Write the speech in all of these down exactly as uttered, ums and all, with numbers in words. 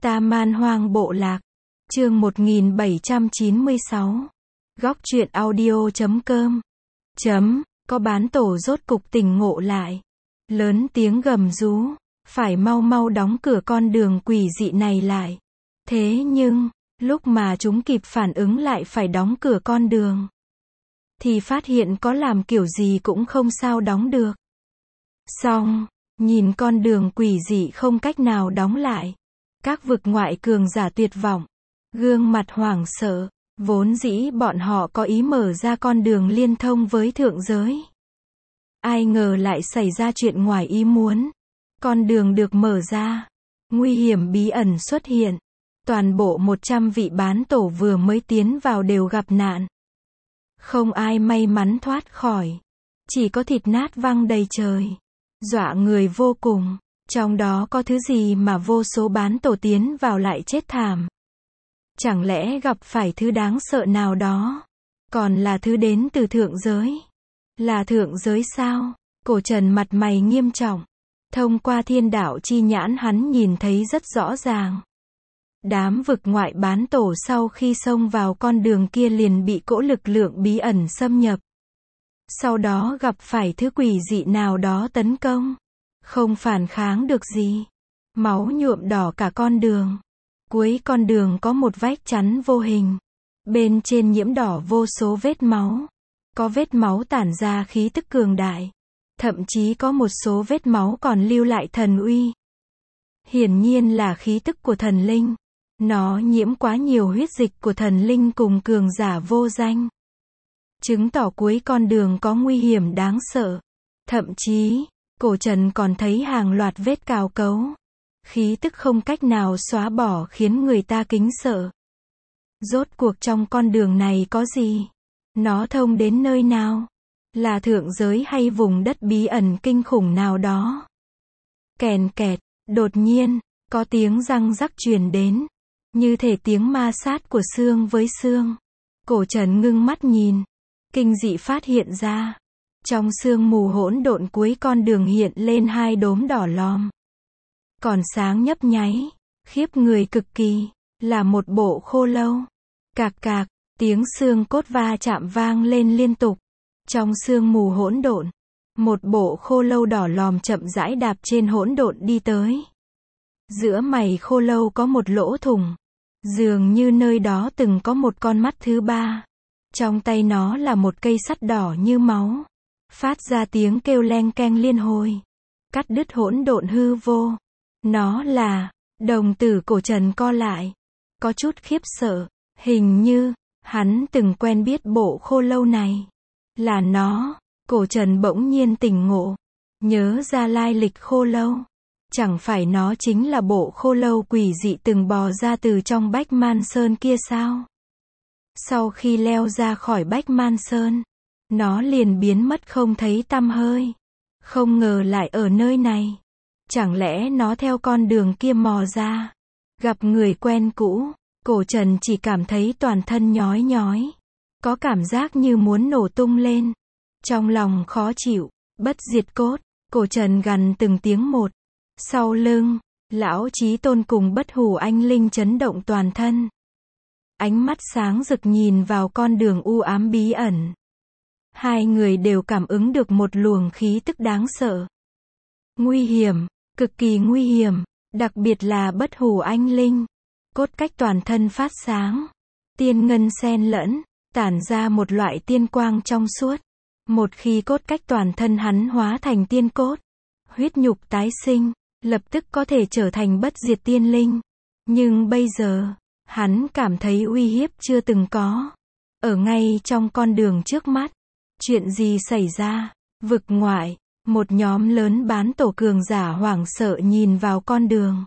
Ta Man Hoang Bộ Lạc. Chương một nghìn bảy trăm chín mươi sáu. Góc truyện audio chấm com. Chấm, có bán tổ rốt cục tỉnh ngộ lại. Lớn tiếng gầm rú, phải mau mau đóng cửa con đường quỷ dị này lại. Thế nhưng, lúc mà chúng kịp phản ứng lại phải đóng cửa con đường, thì phát hiện có làm kiểu gì cũng không sao đóng được. Xong, nhìn con đường quỷ dị không cách nào đóng lại. Các vực ngoại cường giả tuyệt vọng, gương mặt hoảng sợ, vốn dĩ bọn họ có ý mở ra con đường liên thông với thượng giới. Ai ngờ lại xảy ra chuyện ngoài ý muốn. Con đường được mở ra, nguy hiểm bí ẩn xuất hiện. Toàn bộ một trăm vị bán tổ vừa mới tiến vào đều gặp nạn. Không ai may mắn thoát khỏi. Chỉ có thịt nát văng đầy trời. Dọa người vô cùng. Trong đó có thứ gì mà vô số bán tổ tiến vào lại chết thảm? Chẳng lẽ gặp phải thứ đáng sợ nào đó? Còn là thứ đến từ thượng giới? Là thượng giới sao? Cổ Trần mặt mày nghiêm trọng. Thông qua thiên đạo chi nhãn hắn nhìn thấy rất rõ ràng. Đám vực ngoại bán tổ sau khi xông vào con đường kia liền bị cỗ lực lượng bí ẩn xâm nhập. Sau đó gặp phải thứ quỷ dị nào đó tấn công. Không phản kháng được gì. Máu nhuộm đỏ cả con đường. Cuối con đường có một vách chắn vô hình. Bên trên nhiễm đỏ vô số vết máu. Có vết máu tản ra khí tức cường đại. Thậm chí có một số vết máu còn lưu lại thần uy. Hiển nhiên là khí tức của thần linh. Nó nhiễm quá nhiều huyết dịch của thần linh cùng cường giả vô danh. Chứng tỏ cuối con đường có nguy hiểm đáng sợ. Thậm chí, Cổ Trần còn thấy hàng loạt vết cào cấu. Khí tức không cách nào xóa bỏ khiến người ta kính sợ. Rốt cuộc trong con đường này có gì? Nó thông đến nơi nào? Là thượng giới hay vùng đất bí ẩn kinh khủng nào đó? Kèn kẹt, đột nhiên, có tiếng răng rắc truyền đến. Như thể tiếng ma sát của xương với xương. Cổ Trần ngưng mắt nhìn. Kinh dị phát hiện ra. Trong sương mù hỗn độn cuối con đường hiện lên hai đốm đỏ lòm. Còn sáng nhấp nháy. Khiếp người cực kỳ. Là một bộ khô lâu. Cạc cạc, tiếng xương cốt va chạm vang lên liên tục. Trong sương mù hỗn độn, một bộ khô lâu đỏ lòm chậm rãi đạp trên hỗn độn đi tới. Giữa mày khô lâu có một lỗ thủng. Dường như nơi đó từng có một con mắt thứ ba. Trong tay nó là một cây sắt đỏ như máu. Phát ra tiếng kêu leng keng liên hồi. Cắt đứt hỗn độn hư vô. Nó là, đồng tử Cổ Trần co lại. Có chút khiếp sợ. Hình như, hắn từng quen biết bộ khô lâu này. Là nó. Cổ Trần bỗng nhiên tỉnh ngộ. Nhớ ra lai lịch khô lâu. Chẳng phải nó chính là bộ khô lâu quỷ dị từng bò ra từ trong Bách Man Sơn kia sao? Sau khi leo ra khỏi Bách Man Sơn, nó liền biến mất không thấy tăm hơi. Không ngờ lại ở nơi này. Chẳng lẽ nó theo con đường kia mò ra? Gặp người quen cũ, Cổ Trần chỉ cảm thấy toàn thân nhói nhói. Có cảm giác như muốn nổ tung lên. Trong lòng khó chịu, bất diệt cốt, Cổ Trần gằn từng tiếng một. Sau lưng, Lão Chí Tôn cùng Bất Hủ Anh Linh chấn động toàn thân. Ánh mắt sáng rực nhìn vào con đường u ám bí ẩn. Hai người đều cảm ứng được một luồng khí tức đáng sợ. Nguy hiểm, cực kỳ nguy hiểm, đặc biệt là Bất Hủ Anh Linh. Cốt cách toàn thân phát sáng. Tiên ngân xen lẫn, tản ra một loại tiên quang trong suốt. Một khi cốt cách toàn thân hắn hóa thành tiên cốt, huyết nhục tái sinh, lập tức có thể trở thành bất diệt tiên linh. Nhưng bây giờ, hắn cảm thấy uy hiếp chưa từng có. Ở ngay trong con đường trước mắt. Chuyện gì xảy ra? Vực ngoại, một nhóm lớn bán tổ cường giả hoảng sợ nhìn vào con đường.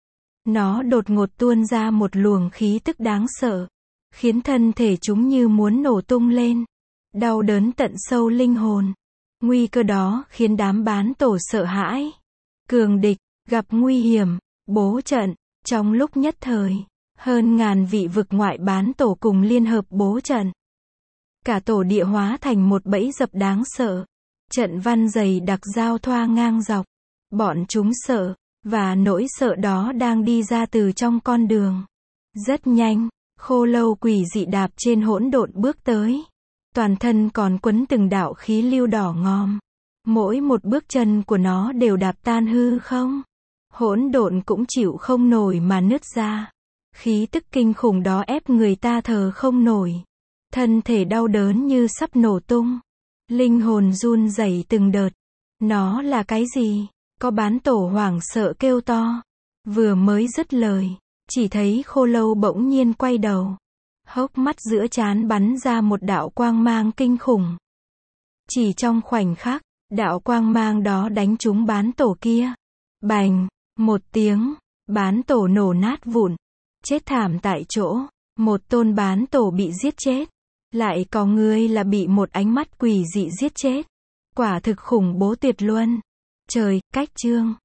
Nó đột ngột tuôn ra một luồng khí tức đáng sợ, khiến thân thể chúng như muốn nổ tung lên. Đau đớn tận sâu linh hồn. Nguy cơ đó khiến đám bán tổ sợ hãi. Cường địch, gặp nguy hiểm, bố trận. Trong lúc nhất thời, hơn ngàn vị vực ngoại bán tổ cùng liên hợp bố trận. Cả tổ địa hóa thành một bẫy dập đáng sợ. Trận văn dày đặc giao thoa ngang dọc. Bọn chúng sợ, Và nỗi sợ đó đang đi ra từ trong con đường. Rất nhanh, khô lâu quỷ dị đạp trên hỗn độn bước tới. Toàn thân còn quấn từng đạo khí lưu đỏ ngòm. Mỗi một bước chân của nó đều đạp tan hư không. Hỗn độn cũng chịu không nổi mà nứt ra. Khí tức kinh khủng đó ép người ta thở không nổi. Thân thể đau đớn như sắp nổ tung. Linh hồn run rẩy từng đợt. Nó là cái gì? Có bán tổ hoảng sợ kêu to. Vừa mới dứt lời, chỉ thấy khô lâu bỗng nhiên quay đầu. Hốc mắt giữa trán bắn ra một đạo quang mang kinh khủng. Chỉ trong khoảnh khắc, đạo quang mang đó đánh trúng bán tổ kia. Bành, một tiếng, bán tổ nổ nát vụn. Chết thảm tại chỗ, một tôn bán tổ bị giết chết. Lại có người là bị một ánh mắt quỷ dị giết chết. Quả thực khủng bố tuyệt luân. Trời, cách chương.